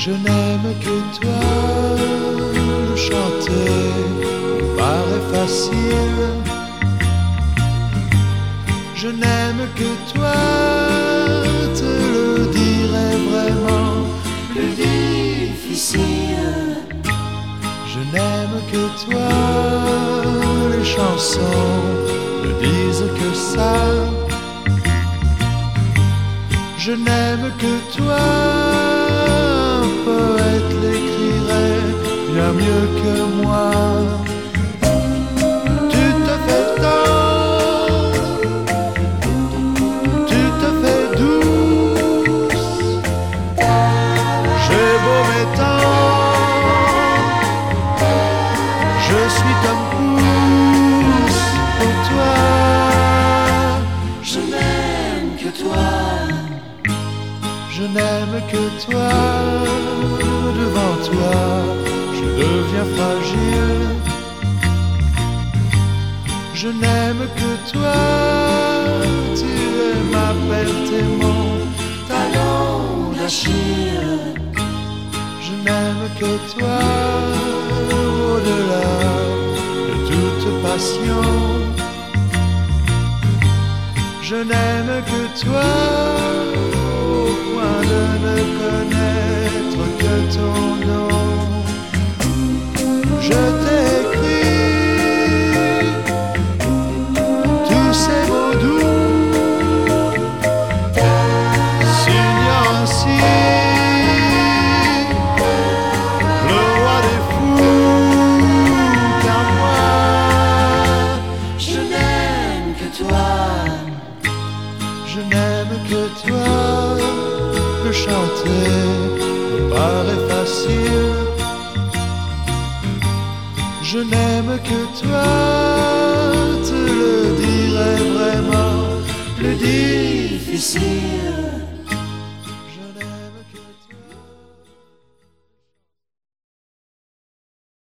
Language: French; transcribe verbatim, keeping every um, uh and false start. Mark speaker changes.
Speaker 1: Je n'aime que toi, le chanter me paraît facile. Je n'aime que toi, te le dirai vraiment plus difficile. Je n'aime que toi, les chansons ne disent que ça. Je n'aime que toi, un poète l'écrirait bien mieux que moi. Tu te fais tendre, tu te fais douce. J'ai beau m'étendre, je suis comme pouce pour toi.
Speaker 2: Je n'aime que toi.
Speaker 1: Je n'aime que toi, devant toi, je deviens fragile. Je n'aime que toi, tu es ma perte et mon talon d'Achille. Je n'aime que toi, au-delà de toute passion. Je n'aime que toi, au point de ne connaître que ton nom. Je t'ai écrit tous ces mots doux, signant ainsi le roi des fous, car moi
Speaker 2: Je n'aime que toi.
Speaker 1: je n'aime que toi, le chanter me paraît facile. Je n'aime que toi, te le dirai vraiment plus difficile.